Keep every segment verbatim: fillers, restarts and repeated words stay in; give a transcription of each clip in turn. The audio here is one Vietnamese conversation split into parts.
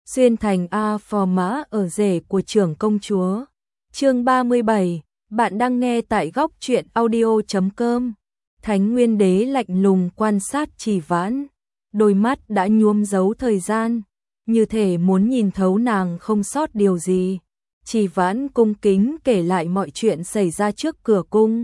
xuyên thành A phò mã ở rể của trưởng công chúa. Chương ba mươi bảy, bạn đang nghe tại góc truyện audio chấm com. Thánh Nguyên Đế lạnh lùng quan sát Trì Vãn, đôi mắt đã nhuốm dấu thời gian, như thể muốn nhìn thấu nàng không sót điều gì. Trì Vãn cung kính kể lại mọi chuyện xảy ra trước cửa cung.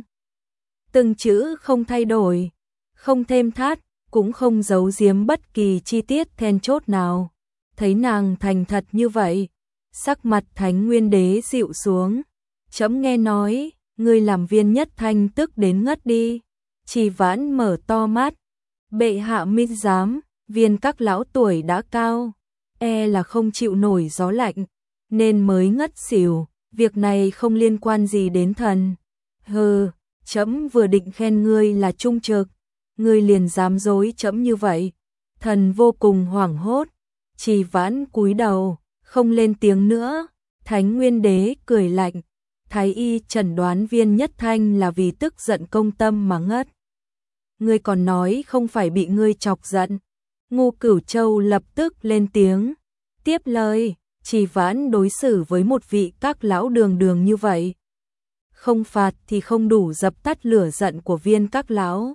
Từng chữ không thay đổi, không thêm thắt, cũng không giấu giếm bất kỳ chi tiết then chốt nào. Thấy nàng thành thật như vậy, sắc mặt Thánh Nguyên Đế dịu xuống. Trẫm nghe nói, ngươi làm Viên Nhất Thanh tức đến ngất đi. Trì Vãn mở to mắt. Bệ hạ minh giám, Viên các lão tuổi đã cao, e là không chịu nổi gió lạnh, nên mới ngất xỉu. Việc này không liên quan gì đến thần. Hừ, trẫm vừa định khen ngươi là trung trực, ngươi liền dám dối trẫm như vậy. Thần vô cùng hoảng hốt. Trì Vãn cúi đầu, không lên tiếng nữa. Thánh Nguyên Đế cười lạnh. Thái y chẩn đoán Viên Nhất Thanh là vì tức giận công tâm mà ngất. Ngươi còn nói không phải bị ngươi chọc giận. Ngô Cửu Châu lập tức lên tiếng, tiếp lời. Trì Vãn đối xử với một vị các lão đường đường như vậy, không phạt thì không đủ dập tắt lửa giận của Viên các lão.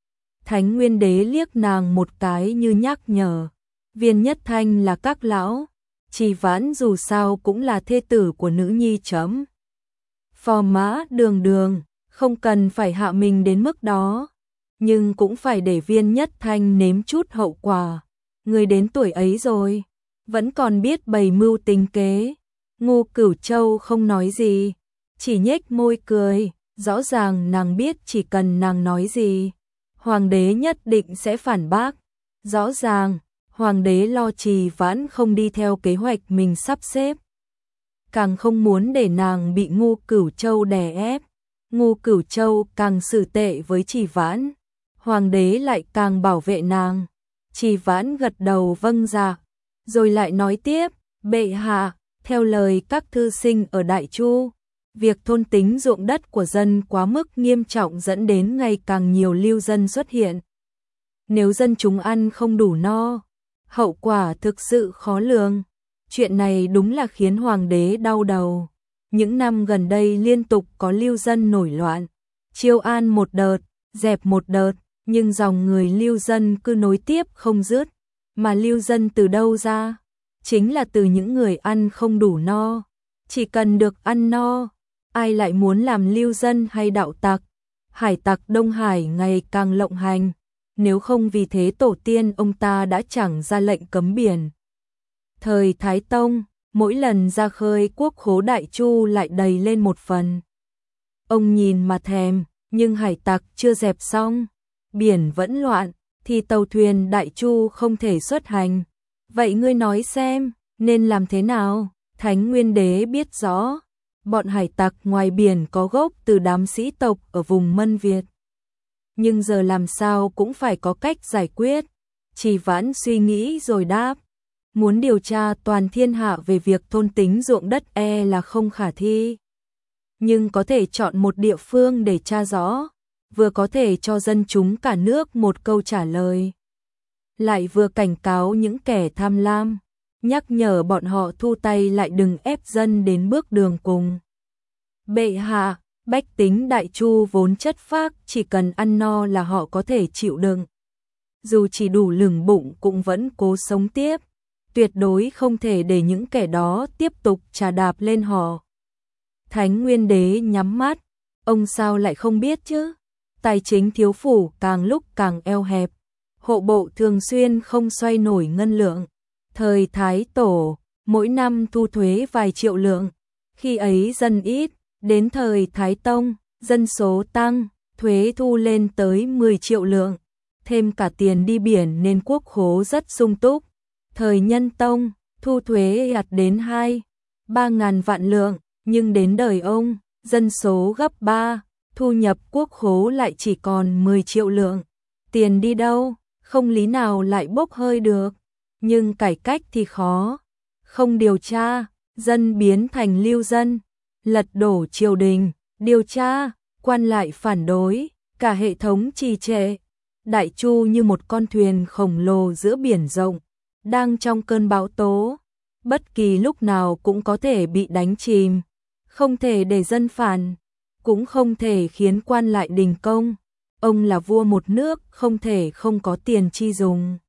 Thánh Nguyên Đế liếc nàng một cái như nhắc nhở. Viên Nhất Thanh là các lão, Trì Vãn dù sao cũng là thê tử của nữ nhi trẫm. Phò mã đường đường, không cần phải hạ mình đến mức đó, nhưng cũng phải để Viên Nhất Thanh nếm chút hậu quả. Người đến tuổi ấy rồi, vẫn còn biết bày mưu tính kế. Ngô Cửu Châu không nói gì, chỉ nhếch môi cười. Rõ ràng nàng biết chỉ cần nàng nói gì, Hoàng đế nhất định sẽ phản bác. Rõ ràng Hoàng đế lo Trì Vãn không đi theo kế hoạch mình sắp xếp, càng không muốn để nàng bị Ngô Cửu Châu đè ép. Ngô Cửu Châu càng xử tệ với Trì Vãn, Hoàng đế lại càng bảo vệ nàng. Trì Vãn gật đầu vâng dạ, rồi lại nói tiếp. Bệ hạ, theo lời các thư sinh ở Đại Chu, việc thôn tính ruộng đất của dân quá mức nghiêm trọng dẫn đến ngày càng nhiều lưu dân xuất hiện. Nếu dân chúng ăn không đủ no, hậu quả thực sự khó lường. Chuyện này đúng là khiến Hoàng đế đau đầu. Những năm gần đây liên tục có lưu dân nổi loạn, chiêu an một đợt, dẹp một đợt, nhưng dòng người lưu dân cứ nối tiếp không dứt. Mà lưu dân từ đâu ra? Chính là từ những người ăn không đủ no. Chỉ cần được ăn no, ai lại muốn làm lưu dân hay đạo tặc? Hải tặc Đông Hải ngày càng lộng hành, nếu không vì thế tổ tiên ông ta đã chẳng ra lệnh cấm biển. Thời Thái Tông, mỗi lần ra khơi quốc khố Đại Chu lại đầy lên một phần. Ông nhìn mà thèm, nhưng hải tặc chưa dẹp xong, biển vẫn loạn, thì tàu thuyền Đại Chu không thể xuất hành. Vậy ngươi nói xem, nên làm thế nào? Thánh Nguyên Đế biết rõ, bọn hải tặc ngoài biển có gốc từ đám sĩ tộc ở vùng Mân Việt. Nhưng giờ làm sao cũng phải có cách giải quyết. Trì Vãn suy nghĩ rồi đáp. Muốn điều tra toàn thiên hạ về việc thôn tính ruộng đất e là không khả thi. Nhưng có thể chọn một địa phương để tra rõ, vừa có thể cho dân chúng cả nước một câu trả lời, lại vừa cảnh cáo những kẻ tham lam, nhắc nhở bọn họ thu tay lại đừng ép dân đến bước đường cùng. Bệ hạ, bách tính Đại Chu vốn chất phác, chỉ cần ăn no là họ có thể chịu đựng. Dù chỉ đủ lửng bụng cũng vẫn cố sống tiếp, tuyệt đối không thể để những kẻ đó tiếp tục trà đạp lên họ. Thánh Nguyên Đế nhắm mắt, ông sao lại không biết chứ? Tài chính thiếu phủ càng lúc càng eo hẹp, hộ bộ thường xuyên không xoay nổi ngân lượng. Thời Thái Tổ, mỗi năm thu thuế vài triệu lượng, khi ấy dân ít. Đến thời Thái Tông, dân số tăng, thuế thu lên tới mười triệu lượng, thêm cả tiền đi biển nên quốc khố rất sung túc. Thời Nhân Tông, thu thuế đạt đến hai, ba ngàn vạn lượng, nhưng đến đời ông, dân số gấp ba, thu nhập quốc khố lại chỉ còn mười triệu lượng. Tiền đi đâu, không lý nào lại bốc hơi được. Nhưng cải cách thì khó, không điều tra, dân biến thành lưu dân. Lật đổ triều đình, điều tra, quan lại phản đối, cả hệ thống trì trệ. Đại Chu như một con thuyền khổng lồ giữa biển rộng, đang trong cơn bão tố. bất kỳ lúc nào cũng có thể bị đánh chìm, không thể để dân phản, cũng không thể khiến quan lại đình công. Ông là vua một nước, không thể không có tiền chi dùng.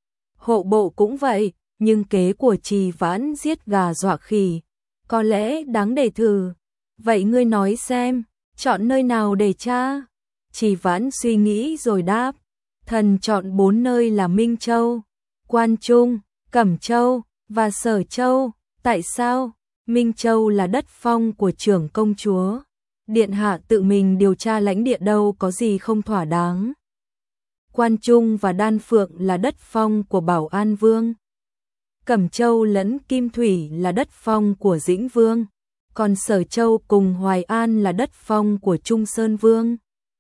Hộ bộ cũng vậy, nhưng kế của Trì Vãn giết gà dọa khỉ, có lẽ đáng để thử. Vậy ngươi nói xem, chọn nơi nào để tra? Trì Vãn suy nghĩ rồi đáp, thần chọn bốn nơi là Minh Châu, Quan Trung, Cẩm Châu và Sở Châu. Tại sao? Minh Châu là đất phong của trưởng công chúa. Điện hạ tự mình điều tra lãnh địa đâu có gì không thỏa đáng. Quan Trung và Đan Phượng là đất phong của Bảo An Vương. Cẩm Châu lẫn Kim Thủy là đất phong của Dĩnh Vương. Còn Sở Châu cùng Hoài An là đất phong của Trung Sơn Vương.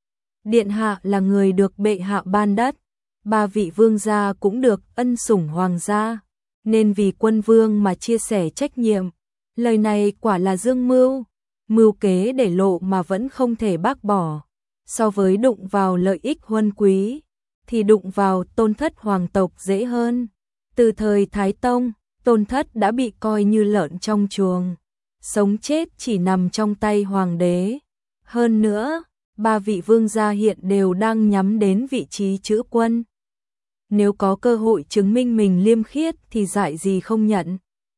Điện hạ là người được bệ hạ ban đất. Ba vị vương gia cũng được ân sủng hoàng gia, nên vì quân vương mà chia sẻ trách nhiệm. Lời này quả là dương mưu, mưu kế để lộ mà vẫn không thể bác bỏ. So với đụng vào lợi ích huân quý, thì đụng vào tôn thất hoàng tộc dễ hơn. Từ thời Thái Tông, tôn thất đã bị coi như lợn trong chuồng, sống chết chỉ nằm trong tay hoàng đế. Hơn nữa, ba vị vương gia hiện đều đang nhắm đến vị trí chữ quân. Nếu có cơ hội chứng minh mình liêm khiết thì dại gì không nhận.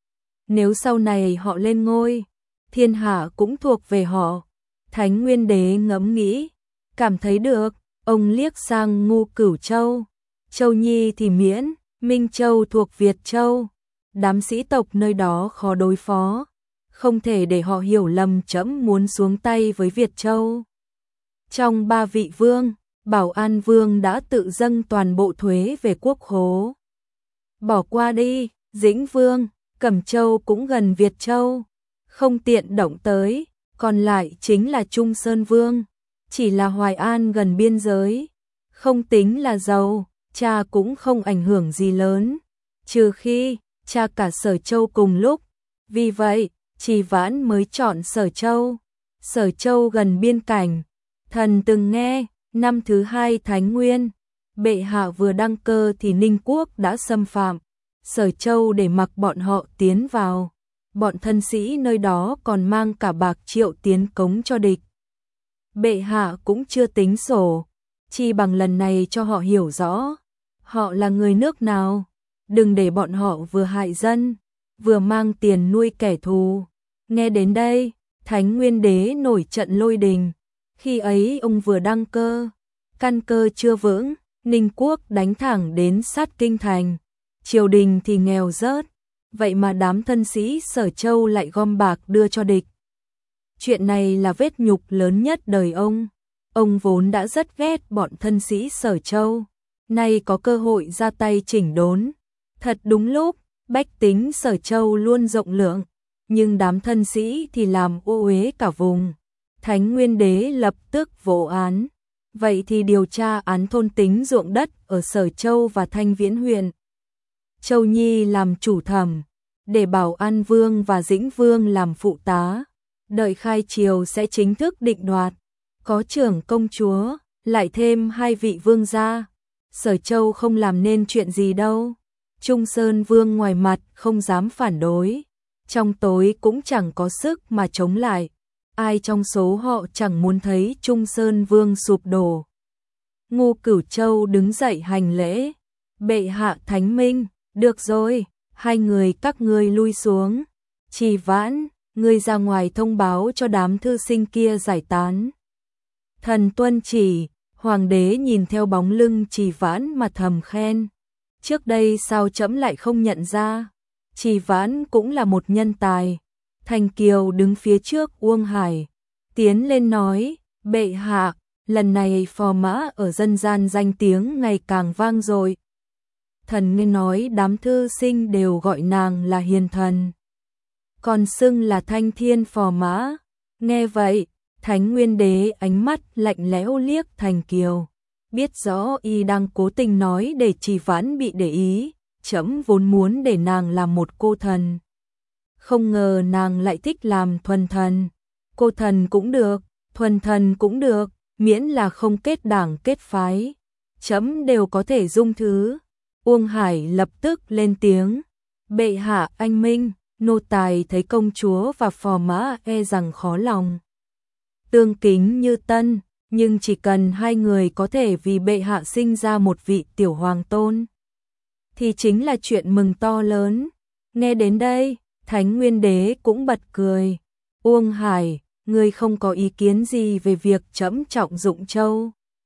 Nếu sau này họ lên ngôi, thiên hạ cũng thuộc về họ. Thánh Nguyên Đế ngẫm nghĩ, cảm thấy được, ông liếc sang Ngu Cửu Châu. Châu Nhi thì miễn, Minh Châu thuộc Việt Châu. Đám sĩ tộc nơi đó khó đối phó, không thể để họ hiểu lầm trẫm muốn xuống tay với Việt Châu. Trong ba vị vương, Bảo An Vương đã tự dâng toàn bộ thuế về quốc khố. Bỏ qua đi, Dĩnh Vương, Cẩm Châu cũng gần Việt Châu, không tiện động tới, còn lại chính là Trung Sơn Vương, chỉ là Hoài An gần biên giới, không tính là giàu, cha cũng không ảnh hưởng gì lớn, trừ khi cha cả Sở Châu cùng lúc. Vì vậy, Trì Vãn mới chọn Sở Châu. Sở Châu gần biên cảnh. Thần từng nghe, năm thứ hai Thánh Nguyên, bệ hạ vừa đăng cơ thì Ninh quốc đã xâm phạm Sở Châu để mặc bọn họ tiến vào. Bọn thân sĩ nơi đó còn mang cả bạc triệu tiến cống cho địch. Bệ hạ cũng chưa tính sổ, chi bằng lần này cho họ hiểu rõ họ là người nước nào, đừng để bọn họ vừa hại dân, vừa mang tiền nuôi kẻ thù. Nghe đến đây, Thánh Nguyên Đế nổi trận lôi đình. Khi ấy ông vừa đăng cơ, căn cơ chưa vững, Ninh quốc đánh thẳng đến sát kinh thành, triều đình thì nghèo rớt, vậy mà đám thân sĩ Sở Châu lại gom bạc đưa cho địch. Chuyện này là vết nhục lớn nhất đời ông. Ông vốn đã rất ghét bọn thân sĩ Sở Châu, nay có cơ hội ra tay chỉnh đốn. Thật đúng lúc, bách tính Sở Châu luôn rộng lượng, nhưng đám thân sĩ thì làm ô uế cả vùng. Thánh Nguyên Đế lập tức vỗ án. Vậy thì điều tra án thôn tính ruộng đất ở Sở Châu và Thanh Viễn huyện. Châu Nhi làm chủ thẩm, để Bảo An Vương và Dĩnh Vương làm phụ tá. Đợi khai triều sẽ chính thức định đoạt. Có trưởng công chúa, lại thêm hai vị vương gia. Sở Châu không làm nên chuyện gì đâu. Trung Sơn Vương ngoài mặt không dám phản đối, trong tối cũng chẳng có sức mà chống lại. Ai trong số họ chẳng muốn thấy Trung Sơn Vương sụp đổ. Ngu Cửu Châu đứng dậy hành lễ. Bệ hạ thánh minh, được rồi, hai người các ngươi lui xuống. Trì Vãn, ngươi ra ngoài thông báo cho đám thư sinh kia giải tán. Thần tuân chỉ. Hoàng đế nhìn theo bóng lưng Trì Vãn mà thầm khen. Trước đây sao trẫm lại không nhận ra? Trì Vãn cũng là một nhân tài. Thành Kiều đứng phía trước Uông Hải, tiến lên nói, bệ hạ, lần này phò mã ở dân gian danh tiếng ngày càng vang dội. Thần nghe nói đám thư sinh đều gọi nàng là hiền thần, còn xưng là thanh thiên phò mã. Nghe vậy, Thánh Nguyên Đế ánh mắt lạnh lẽo liếc Thành Kiều, biết rõ y đang cố tình nói để Trì Vãn bị để ý. Trẫm vốn muốn để nàng làm một cô thần, không ngờ nàng lại thích làm thuần thần. Cô thần cũng được, thuần thần cũng được, miễn là không kết đảng kết phái, trẫm đều có thể dung thứ. Uông Hải lập tức lên tiếng, Bệ hạ anh minh, nô tài thấy công chúa và phò mã e rằng khó lòng tương kính như tân, nhưng chỉ cần hai người có thể vì bệ hạ sinh ra một vị tiểu hoàng tôn, thì chính là chuyện mừng to lớn. Nghe đến đây, Thánh Nguyên Đế cũng bật cười. Uông Hải, ngươi không có ý kiến gì về việc trẫm trọng dụng Châu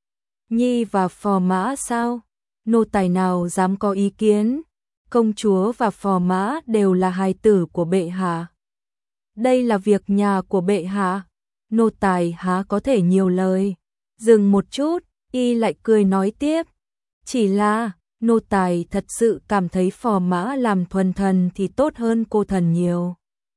Nhi và phò mã sao? Nô tài nào dám có ý kiến? Công chúa và phò mã đều là hài tử của bệ hạ. Đây là việc nhà của bệ hạ. Nô tài há có thể nhiều lời. Dừng một chút, y lại cười nói tiếp. Chỉ là, nô tài thật sự cảm thấy phò mã làm thuần thần thì tốt hơn cô thần nhiều.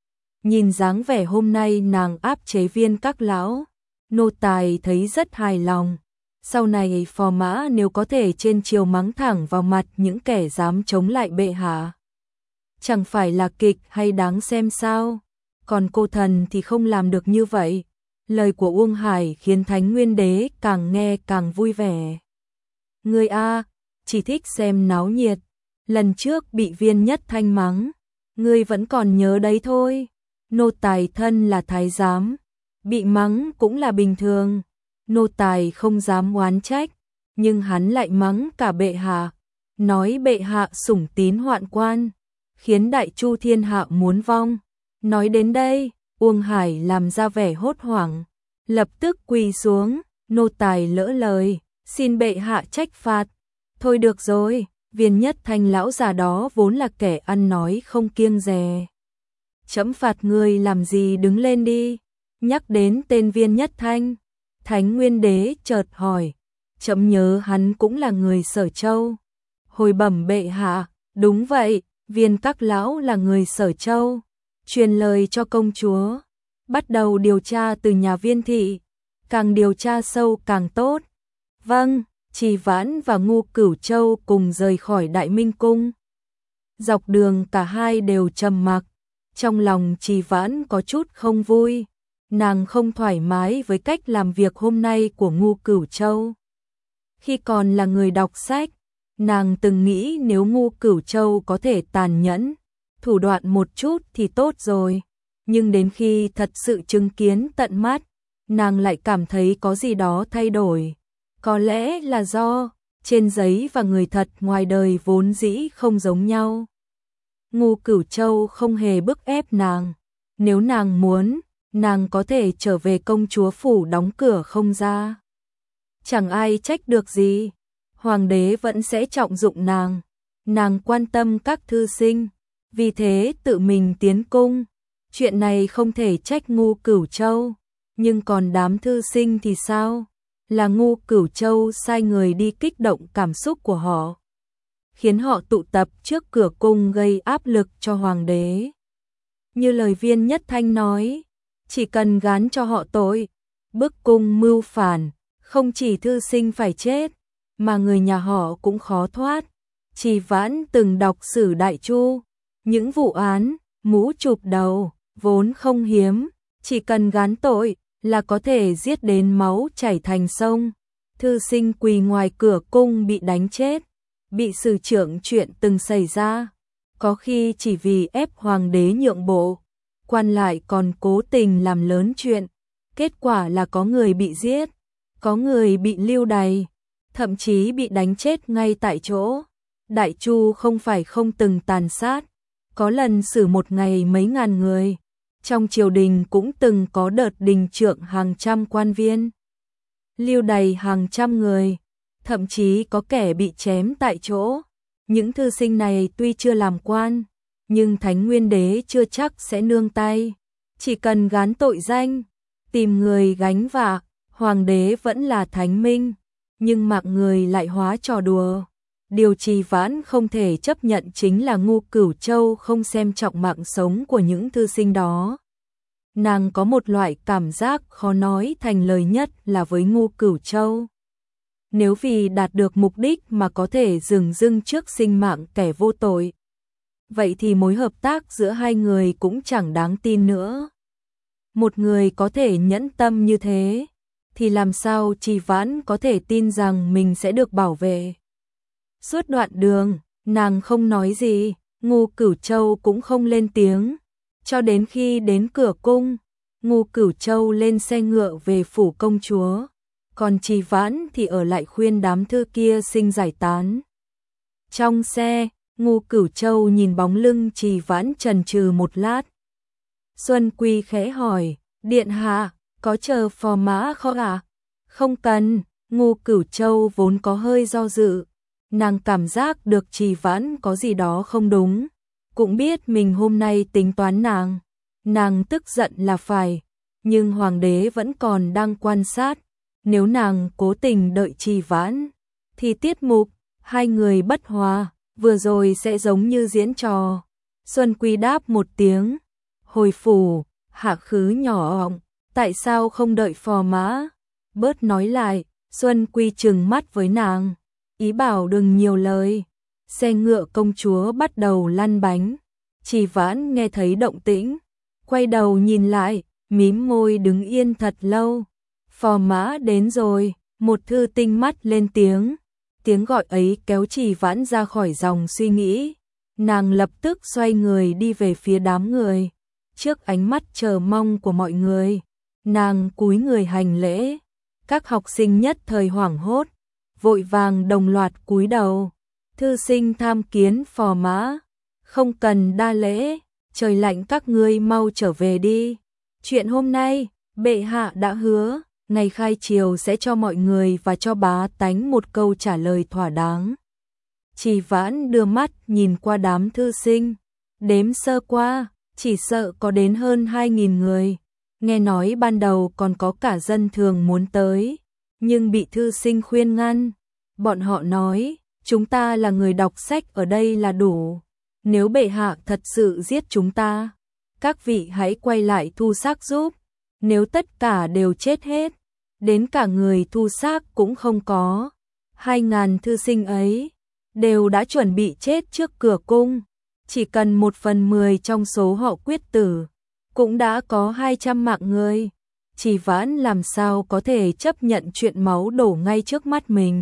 Nhìn dáng vẻ hôm nay nàng áp chế Viên các lão, nô tài thấy rất hài lòng. Sau này phò mã nếu có thể trên chiều mắng thẳng vào mặt những kẻ dám chống lại bệ hạ, chẳng phải là kịch hay đáng xem sao? Còn cô thần thì không làm được như vậy. Lời của Uông Hải khiến Thánh Nguyên Đế càng nghe càng vui vẻ. Ngươi a, chỉ thích xem náo nhiệt. Lần trước bị Viên Nhất Thanh mắng, ngươi vẫn còn nhớ đấy thôi. Nô tài thân là thái giám, bị mắng cũng là bình thường. Nô tài không dám oán trách, nhưng hắn lại mắng cả bệ hạ, nói bệ hạ sủng tín hoạn quan, khiến đại chu thiên hạ muốn vong. Nói đến đây, Uông Hải làm ra vẻ hốt hoảng, lập tức quỳ xuống. Nô tài lỡ lời, xin bệ hạ trách phạt. Thôi được rồi, Viên Nhất Thanh lão già đó vốn là kẻ ăn nói không kiêng dè. Trẫm phạt ngươi làm gì, đứng lên đi. Nhắc đến tên Viên Nhất Thanh, Thánh Nguyên Đế chợt hỏi, trẫm nhớ hắn cũng là người Sở Châu. Hồi bẩm bệ hạ, đúng vậy, Viên các lão là người Sở Châu. Truyền lời cho công chúa, bắt đầu điều tra từ nhà Viên thị, càng điều tra sâu càng tốt. Vâng. Trì Vãn và Ngu Cửu Châu cùng rời khỏi Đại Minh Cung. Dọc đường cả hai đều trầm mặc, trong lòng Trì Vãn có chút không vui, nàng không thoải mái với cách làm việc hôm nay của Ngu Cửu Châu. Khi còn là người đọc sách, nàng từng nghĩ nếu Ngu Cửu Châu có thể tàn nhẫn, thủ đoạn một chút thì tốt rồi, nhưng đến khi thật sự chứng kiến tận mắt, nàng lại cảm thấy có gì đó thay đổi. Có lẽ là do trên giấy và người thật ngoài đời vốn dĩ không giống nhau. Ngu Cửu Châu không hề bức ép nàng, nếu nàng muốn, nàng có thể trở về công chúa phủ đóng cửa không ra. Chẳng ai trách được gì, hoàng đế vẫn sẽ trọng dụng nàng, nàng quan tâm các thư sinh, vì thế tự mình tiến cung. Chuyện này không thể trách Ngu Cửu Châu, nhưng còn đám thư sinh thì sao? Là Ngu Cửu Châu sai người đi kích động cảm xúc của họ, khiến họ tụ tập trước cửa cung gây áp lực cho hoàng đế. Như lời Viên Nhất Thanh nói, chỉ cần gán cho họ tội, bức cung mưu phản, không chỉ thư sinh phải chết, mà người nhà họ cũng khó thoát. Trì Vãn từng đọc sử Đại Chu, những vụ án, mũ chụp đầu, vốn không hiếm, chỉ cần gán tội, là có thể giết đến máu chảy thành sông. Thư sinh quỳ ngoài cửa cung bị đánh chết, bị xử trưởng chuyện từng xảy ra, có khi chỉ vì ép hoàng đế nhượng bộ, quan lại còn cố tình làm lớn chuyện, kết quả là có người bị giết, có người bị lưu đày, thậm chí bị đánh chết ngay tại chỗ. Đại Chu không phải không từng tàn sát, có lần xử một ngày mấy ngàn người. Trong triều đình cũng từng có đợt đình trượng hàng trăm quan viên, lưu đày hàng trăm người, thậm chí có kẻ bị chém tại chỗ. Những thư sinh này tuy chưa làm quan, nhưng Thánh Nguyên Đế chưa chắc sẽ nương tay, chỉ cần gán tội danh, tìm người gánh vạ, hoàng đế vẫn là thánh minh, nhưng mạng người lại hóa trò đùa. Điều Trì Vãn không thể chấp nhận chính là Ngu Cửu Châu không xem trọng mạng sống của những thư sinh đó. Nàng có một loại cảm giác khó nói thành lời nhất là với Ngu Cửu Châu. Nếu vì đạt được mục đích mà có thể dừng dưng trước sinh mạng kẻ vô tội, vậy thì mối hợp tác giữa hai người cũng chẳng đáng tin nữa. Một người có thể nhẫn tâm như thế, thì làm sao Trì Vãn có thể tin rằng mình sẽ được bảo vệ. Suốt đoạn đường, nàng không nói gì, Ngô Cửu Châu cũng không lên tiếng, cho đến khi đến cửa cung, Ngô Cửu Châu lên xe ngựa về phủ công chúa, còn Trì Vãn thì ở lại khuyên đám thư kia sinh giải tán. Trong xe, Ngô Cửu Châu nhìn bóng lưng Trì Vãn chần chừ một lát. Xuân Quy khẽ hỏi, điện hạ, có chờ phò mã không ạ? Không cần, Ngô Cửu Châu vốn có hơi do dự, nàng cảm giác được Trì Vãn có gì đó không đúng, cũng biết mình hôm nay tính toán nàng, nàng tức giận là phải, nhưng hoàng đế vẫn còn đang quan sát, nếu nàng cố tình đợi Trì Vãn, thì tiết mục hai người bất hòa, vừa rồi sẽ giống như diễn trò. Xuân Quy đáp một tiếng, hồi phủ, hạ khứ nhỏ ọng, tại sao không đợi phò mã? Bớt nói lại, Xuân Quy trừng mắt với nàng, ý bảo đừng nhiều lời. Xe ngựa công chúa bắt đầu lăn bánh, Trì Vãn nghe thấy động tĩnh, quay đầu nhìn lại, mím môi đứng yên thật lâu. Phò mã đến rồi, một thư tinh mắt lên tiếng. Tiếng gọi ấy kéo Trì Vãn ra khỏi dòng suy nghĩ. Nàng lập tức xoay người đi về phía đám người. Trước ánh mắt chờ mong của mọi người, nàng cúi người hành lễ. Các học sinh nhất thời hoảng hốt, vội vàng đồng loạt cúi đầu. Thư sinh tham kiến phò mã, không cần đa lễ, trời lạnh các ngươi mau trở về đi. Chuyện hôm nay, bệ hạ đã hứa, ngày khai triều sẽ cho mọi người và cho bá tánh một câu trả lời thỏa đáng. Trì Vãn đưa mắt nhìn qua đám thư sinh, đếm sơ qua, chỉ sợ có đến hơn hai nghìn người. Nghe nói ban đầu còn có cả dân thường muốn tới, nhưng bị thư sinh khuyên ngăn. Bọn họ nói, chúng ta là người đọc sách ở đây là đủ. Nếu bệ hạ thật sự giết chúng ta, các vị hãy quay lại thu xác giúp. Nếu tất cả đều chết hết, đến cả người thu xác cũng không có. Hai ngàn thư sinh ấy đều đã chuẩn bị chết trước cửa cung. Chỉ cần một phần mười trong số họ quyết tử, cũng đã có hai trăm mạng người. Trì Vãn làm sao có thể chấp nhận chuyện máu đổ ngay trước mắt mình.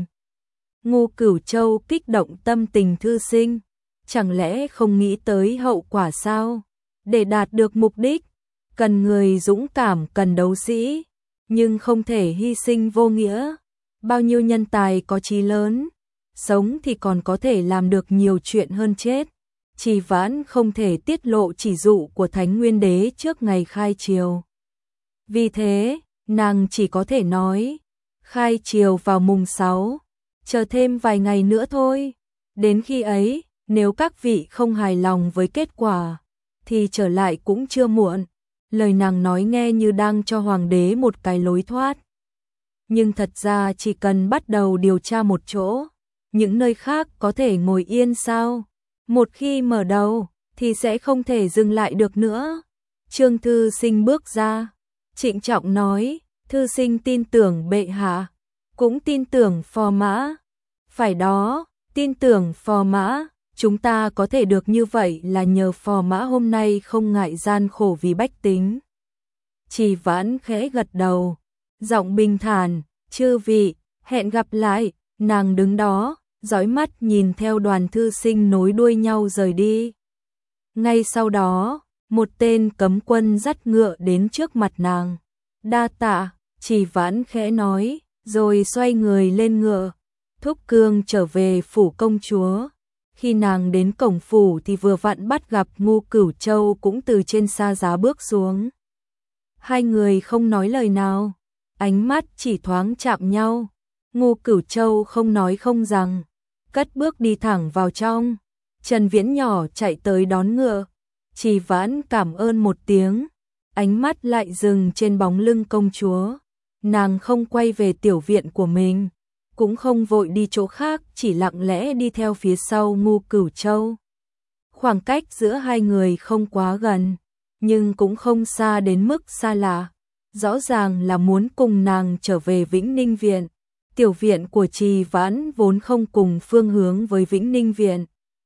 Ngô Cửu Châu kích động tâm tình thư sinh, chẳng lẽ không nghĩ tới hậu quả sao? Để đạt được mục đích, cần người dũng cảm, cần đấu sĩ, nhưng không thể hy sinh vô nghĩa. Bao nhiêu nhân tài có chí lớn, sống thì còn có thể làm được nhiều chuyện hơn chết. Trì Vãn không thể tiết lộ chỉ dụ của Thánh Nguyên Đế trước ngày khai triều. Vì thế, nàng chỉ có thể nói, khai triều vào mùng sáu, chờ thêm vài ngày nữa thôi. Đến khi ấy, nếu các vị không hài lòng với kết quả, thì trở lại cũng chưa muộn. Lời nàng nói nghe như đang cho hoàng đế một cái lối thoát. Nhưng thật ra chỉ cần bắt đầu điều tra một chỗ, những nơi khác có thể ngồi yên sao? Một khi mở đầu, thì sẽ không thể dừng lại được nữa. Trương thư sinh bước ra, trịnh trọng nói, thư sinh tin tưởng bệ hạ, cũng tin tưởng phò mã. Phải đó, tin tưởng phò mã, chúng ta có thể được như vậy là nhờ phò mã hôm nay không ngại gian khổ vì bách tính. Trì Vãn khẽ gật đầu, giọng bình thản, chư vị, hẹn gặp lại. Nàng đứng đó, dõi mắt nhìn theo đoàn thư sinh nối đuôi nhau rời đi. Ngay sau đó, một tên cấm quân dắt ngựa đến trước mặt nàng. Đa tạ, Trì Vãn khẽ nói, rồi xoay người lên ngựa, thúc cương trở về phủ công chúa. Khi nàng đến cổng phủ thì vừa vặn bắt gặp Ngô Cửu Châu cũng từ trên xa giá bước xuống. Hai người không nói lời nào, ánh mắt chỉ thoáng chạm nhau. Ngô Cửu Châu không nói không rằng, cất bước đi thẳng vào trong. Trần Viễn nhỏ chạy tới đón ngựa. Trì Vãn cảm ơn một tiếng, ánh mắt lại dừng trên bóng lưng công chúa. Nàng không quay về tiểu viện của mình, cũng không vội đi chỗ khác, chỉ lặng lẽ đi theo phía sau Ngô Cửu Châu. Khoảng cách giữa hai người không quá gần, nhưng cũng không xa đến mức xa lạ. Rõ ràng là muốn cùng nàng trở về Vĩnh Ninh Viện. Tiểu viện của Trì Vãn vốn không cùng phương hướng với Vĩnh Ninh Viện,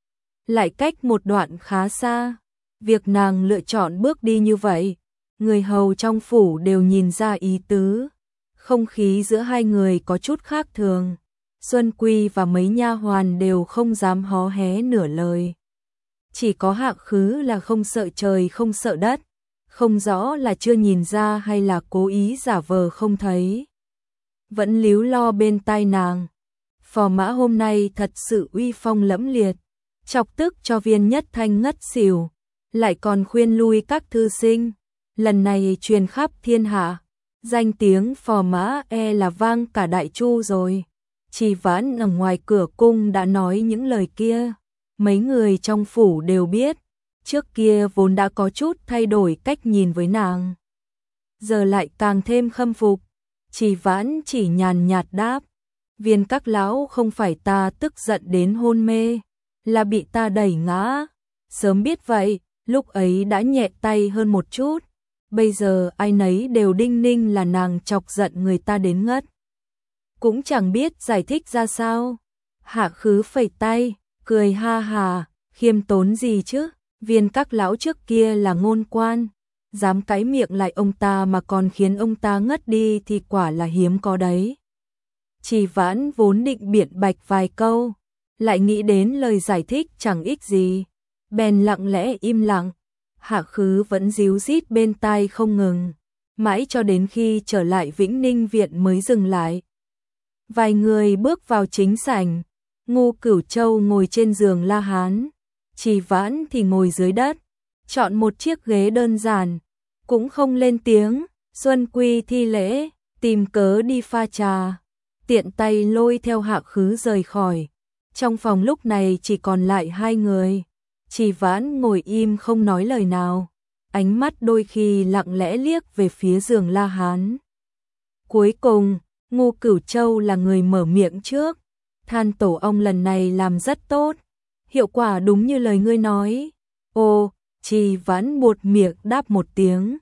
lại cách một đoạn khá xa. Việc nàng lựa chọn bước đi như vậy, người hầu trong phủ đều nhìn ra ý tứ. Không khí giữa hai người có chút khác thường. Xuân Quy và mấy nha hoàn đều không dám hó hé nửa lời. chỉ có Hạ Khứ là không sợ trời không sợ đất, không rõ là chưa nhìn ra hay là cố ý giả vờ không thấy. Vẫn líu lo bên tai nàng. Phò mã hôm nay thật sự uy phong lẫm liệt, chọc tức cho Viên Nhất Thanh ngất xỉu, lại còn khuyên lui các thư sinh. Lần này truyền khắp thiên hạ, danh tiếng phò mã e là vang cả Đại Chu rồi. Trì Vãn ở ngoài cửa cung đã nói những lời kia, mấy người trong phủ đều biết, trước kia vốn đã có chút thay đổi cách nhìn với nàng, giờ lại càng thêm khâm phục. Trì Vãn chỉ nhàn nhạt đáp, Viên các lão không phải ta tức giận đến hôn mê, là bị ta đẩy ngã. Sớm biết vậy, lúc ấy đã nhẹ tay hơn một chút, bây giờ ai nấy đều đinh ninh là nàng chọc giận người ta đến ngất. Cũng chẳng biết giải thích ra sao. Hạ Khứ phẩy tay, cười ha hà, khiêm tốn gì chứ, Viên các lão trước kia là ngôn quan, dám cãi miệng lại ông ta mà còn khiến ông ta ngất đi thì quả là hiếm có đấy. Trì Vãn vốn định biện bạch vài câu, lại nghĩ đến lời giải thích chẳng ích gì, bèn lặng lẽ im lặng. Hạ Khứ vẫn díu dít bên tai không ngừng, mãi cho đến khi trở lại Vĩnh Ninh viện mới dừng lại. Vài người bước vào chính sảnh, Ngô Cửu Châu ngồi trên giường La Hán, Trì Vãn thì ngồi dưới đất, chọn một chiếc ghế đơn giản, cũng không lên tiếng. Xuân Quy thi lễ, tìm cớ đi pha trà, tiện tay lôi theo Hạ Khứ rời khỏi. Trong phòng lúc này chỉ còn lại hai người. Trì Vãn ngồi im không nói lời nào, ánh mắt đôi khi lặng lẽ liếc về phía giường La Hán. Cuối cùng, Ngô Cửu Châu là người mở miệng trước, than tổ ong lần này làm rất tốt, hiệu quả đúng như lời ngươi nói. Ồ, Trì Vãn buột miệng đáp một tiếng.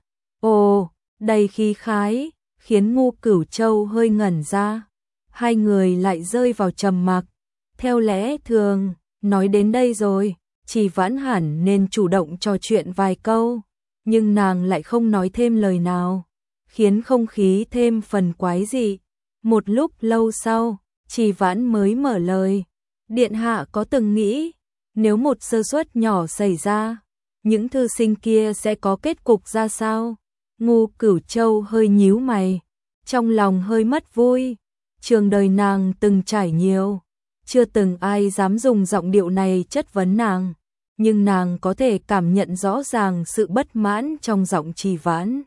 Ồ, đầy khí khái, khiến Ngô Cửu Châu hơi ngẩn ra. Hai người lại rơi vào trầm mặc. Theo lẽ thường, nói đến đây rồi, Trì Vãn hẳn nên chủ động trò chuyện vài câu, nhưng nàng lại không nói thêm lời nào, khiến không khí thêm phần quái dị. Một lúc lâu sau, Trì Vãn mới mở lời. Điện hạ có từng nghĩ, nếu một sơ suất nhỏ xảy ra, những thư sinh kia sẽ có kết cục ra sao? Ngô Cửu Châu hơi nhíu mày, trong lòng hơi mất vui. Trường đời nàng từng trải nhiều, chưa từng ai dám dùng giọng điệu này chất vấn nàng, nhưng nàng có thể cảm nhận rõ ràng sự bất mãn trong giọng Trì Vãn.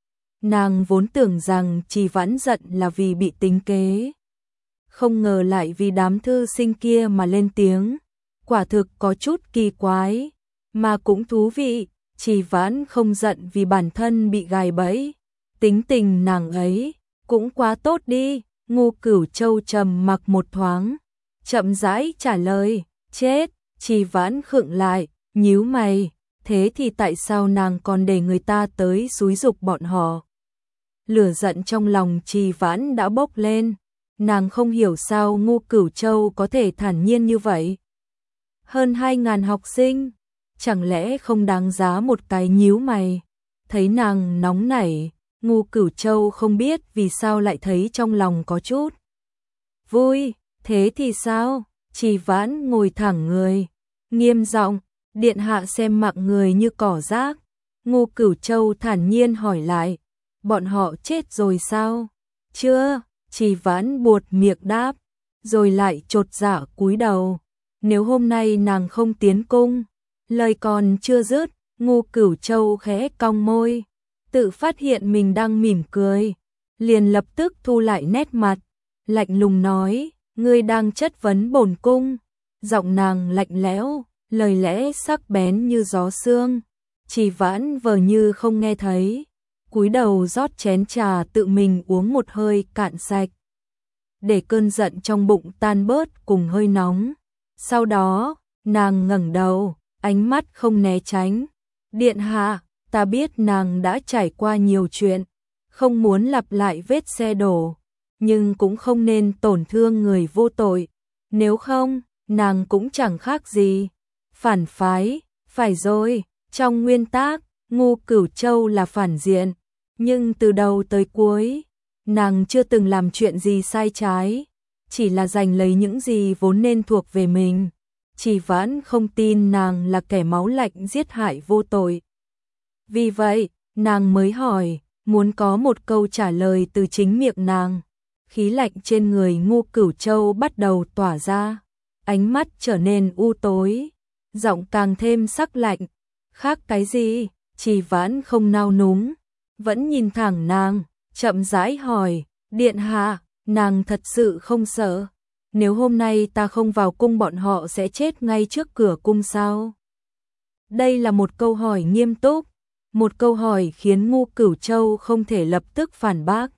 Nàng vốn tưởng rằng Trì Vãn giận là vì bị tính kế, không ngờ lại vì đám thư sinh kia mà lên tiếng, quả thực có chút kỳ quái, mà cũng thú vị. Trì Vãn không giận vì bản thân bị gài bẫy, tính tình nàng ấy cũng quá tốt đi. Ngô Cửu Châu trầm mặc một thoáng, chậm rãi trả lời, chết. Trì Vãn khựng lại, nhíu mày, thế thì tại sao nàng còn để người ta tới xúi giục bọn họ? Lửa giận trong lòng Trì Vãn đã bốc lên, nàng không hiểu sao Ngô Cửu Châu có thể thản nhiên như vậy. Hơn hai ngàn học sinh, chẳng lẽ không đáng giá một cái nhíu mày? Thấy nàng nóng nảy, Ngô Cửu Châu không biết vì sao lại thấy trong lòng có chút vui. Thế thì sao? Trì Vãn ngồi thẳng người, nghiêm giọng, điện hạ xem mạng người như cỏ rác. Ngô Cửu Châu thản nhiên hỏi lại, bọn họ chết rồi sao? Chưa. Trì Vãn buột miệng đáp, rồi lại chột dạ cúi đầu. Nếu hôm nay nàng không tiến cung, lời còn chưa dứt, Ngô Cửu Châu khẽ cong môi, tự phát hiện mình đang mỉm cười, liền lập tức thu lại nét mặt, lạnh lùng nói, ngươi đang chất vấn bổn cung. Giọng nàng lạnh lẽo, lời lẽ sắc bén như gió sương. Trì Vãn vờ như không nghe thấy, cúi đầu rót chén trà tự mình uống một hơi cạn sạch, để cơn giận trong bụng tan bớt cùng hơi nóng. Sau đó, nàng ngẩng đầu, ánh mắt không né tránh. Điện hạ, ta biết nàng đã trải qua nhiều chuyện, không muốn lặp lại vết xe đổ, nhưng cũng không nên tổn thương người vô tội. Nếu không, nàng cũng chẳng khác gì phản phái. Phải rồi, trong nguyên tắc, Ngô Cửu Châu là phản diện, nhưng từ đầu tới cuối, nàng chưa từng làm chuyện gì sai trái, chỉ là giành lấy những gì vốn nên thuộc về mình. Trì Vãn không tin nàng là kẻ máu lạnh giết hại vô tội. Vì vậy, nàng mới hỏi, muốn có một câu trả lời từ chính miệng nàng. Khí lạnh trên người Ngô Cửu Châu bắt đầu tỏa ra, ánh mắt trở nên u tối, giọng càng thêm sắc lạnh. Khác cái gì? Trì Vãn không nao núng, vẫn nhìn thẳng nàng, chậm rãi hỏi, điện hạ, nàng thật sự không sợ? Nếu hôm nay ta không vào cung bọn họ sẽ chết ngay trước cửa cung sao? Đây là một câu hỏi nghiêm túc, một câu hỏi khiến Ngô Cửu Châu không thể lập tức phản bác.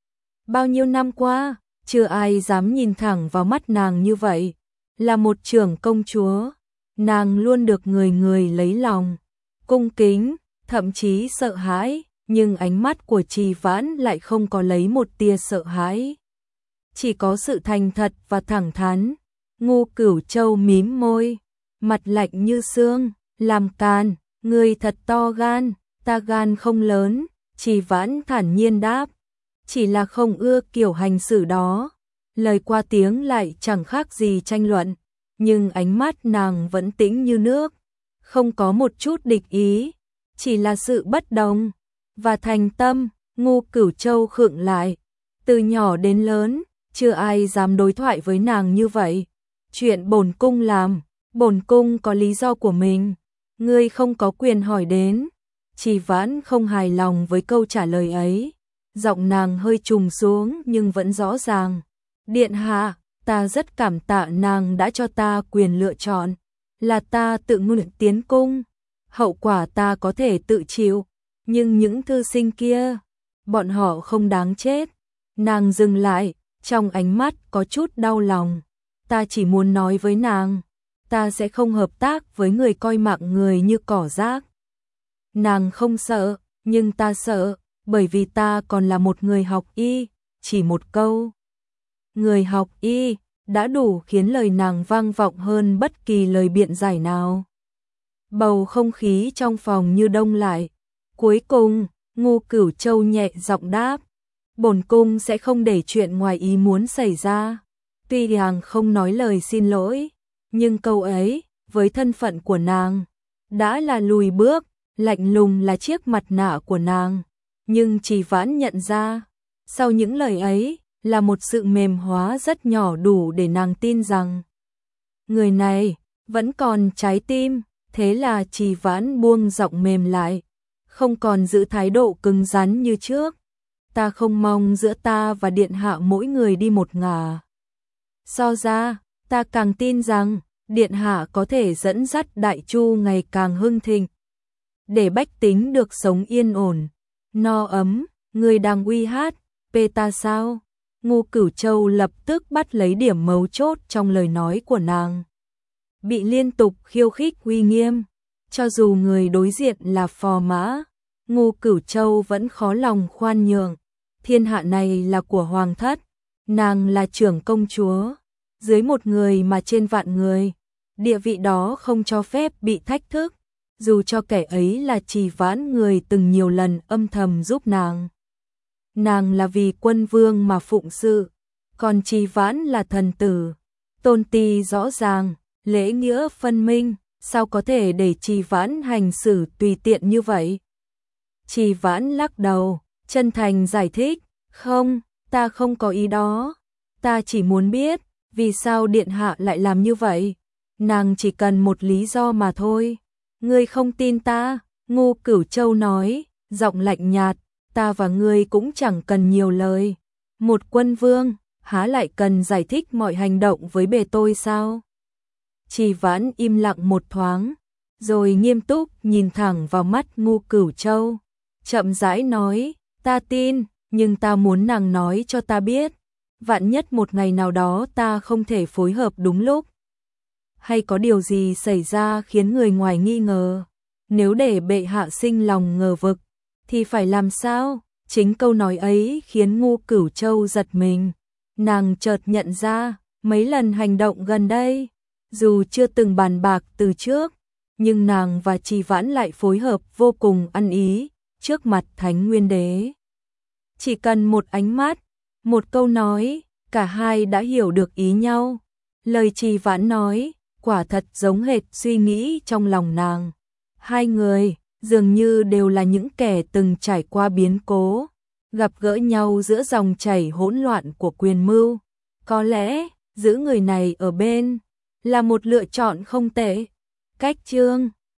Bao nhiêu năm qua, chưa ai dám nhìn thẳng vào mắt nàng như vậy. Là một trưởng công chúa, nàng luôn được người người lấy lòng, cung kính, thậm chí sợ hãi, nhưng ánh mắt của Trì Vãn lại không có lấy một tia sợ hãi. Chỉ có sự thành thật và thẳng thắn. Ngô Cửu Châu mím môi, mặt lạnh như xương, làm càn, người thật to gan, ta gan không lớn. Trì Vãn thản nhiên đáp, chỉ là không ưa kiểu hành xử đó. Lời qua tiếng lại chẳng khác gì tranh luận, nhưng ánh mắt nàng vẫn tĩnh như nước, không có một chút địch ý, chỉ là sự bất đồng và thành tâm. Ngô Cửu Châu khựng lại, từ nhỏ đến lớn, chưa ai dám đối thoại với nàng như vậy. Chuyện bổn cung làm, bổn cung có lý do của mình, ngươi không có quyền hỏi đến. Trì Vãn không hài lòng với câu trả lời ấy, giọng nàng hơi trùng xuống nhưng vẫn rõ ràng. Điện hạ, ta rất cảm tạ nàng đã cho ta quyền lựa chọn, là ta tự nguyện tiến cung, hậu quả ta có thể tự chịu, nhưng những thư sinh kia, bọn họ không đáng chết. Nàng dừng lại, trong ánh mắt có chút đau lòng. Ta chỉ muốn nói với nàng, ta sẽ không hợp tác với người coi mạng người như cỏ rác. Nàng không sợ, nhưng ta sợ, bởi vì ta còn là một người học y. Chỉ một câu người học y đã đủ khiến lời nàng vang vọng hơn bất kỳ lời biện giải nào. Bầu không khí trong phòng như đông lại. Cuối cùng, Ngô Cửu Châu nhẹ giọng đáp, bổn cung sẽ không để chuyện ngoài ý muốn xảy ra. Tuy nàng không nói lời xin lỗi, nhưng câu ấy, với thân phận của nàng, đã là lùi bước. Lạnh lùng là chiếc mặt nạ của nàng, nhưng Trì Vãn nhận ra, sau những lời ấy, là một sự mềm hóa rất nhỏ đủ để nàng tin rằng người này vẫn còn trái tim. Thế là Trì Vãn buông giọng mềm lại, không còn giữ thái độ cứng rắn như trước. Ta không mong giữa ta và điện hạ mỗi người đi một ngả. So ra, ta càng tin rằng điện hạ có thể dẫn dắt Đại Chu ngày càng hưng thịnh, để bách tính được sống yên ổn, no ấm. Người đang uy hát pê ta sao? Ngô Cửu Châu lập tức bắt lấy điểm mấu chốt trong lời nói của nàng. Bị liên tục khiêu khích uy nghiêm, cho dù người đối diện là phò mã, Ngô Cửu Châu vẫn khó lòng khoan nhượng. Thiên hạ này là của hoàng thất, nàng là trưởng công chúa, dưới một người mà trên vạn người, địa vị đó không cho phép bị thách thức. Dù cho kẻ ấy là Trì Vãn, người từng nhiều lần âm thầm giúp nàng. Nàng là vì quân vương mà phụng sự, còn Trì Vãn là thần tử, tôn ti rõ ràng, lễ nghĩa phân minh, sao có thể để Trì Vãn hành xử tùy tiện như vậy? Trì Vãn lắc đầu, chân thành giải thích, không, ta không có ý đó, ta chỉ muốn biết, vì sao điện hạ lại làm như vậy? Nàng chỉ cần một lý do mà thôi. Ngươi không tin ta? Ngô Cửu Châu nói, giọng lạnh nhạt, ta và ngươi cũng chẳng cần nhiều lời. Một quân vương, há lại cần giải thích mọi hành động với bề tôi sao? Trì Vãn im lặng một thoáng, rồi nghiêm túc nhìn thẳng vào mắt Ngô Cửu Châu, chậm rãi nói, ta tin, nhưng ta muốn nàng nói cho ta biết, vạn nhất một ngày nào đó ta không thể phối hợp đúng lúc, hay có điều gì xảy ra khiến người ngoài nghi ngờ, nếu để bệ hạ sinh lòng ngờ vực, thì phải làm sao? Chính câu nói ấy khiến Ngô Cửu Châu giật mình. Nàng chợt nhận ra, mấy lần hành động gần đây, dù chưa từng bàn bạc từ trước, nhưng nàng và Trì Vãn lại phối hợp vô cùng ăn ý, trước mặt Thánh Nguyên Đế. Chỉ cần một ánh mắt, một câu nói, cả hai đã hiểu được ý nhau. Lời Trì Vãn nói, quả thật giống hệt suy nghĩ trong lòng nàng. Hai người dường như đều là những kẻ từng trải qua biến cố, gặp gỡ nhau giữa dòng chảy hỗn loạn của quyền mưu. Có lẽ giữ người này ở bên là một lựa chọn không tệ. Cách chương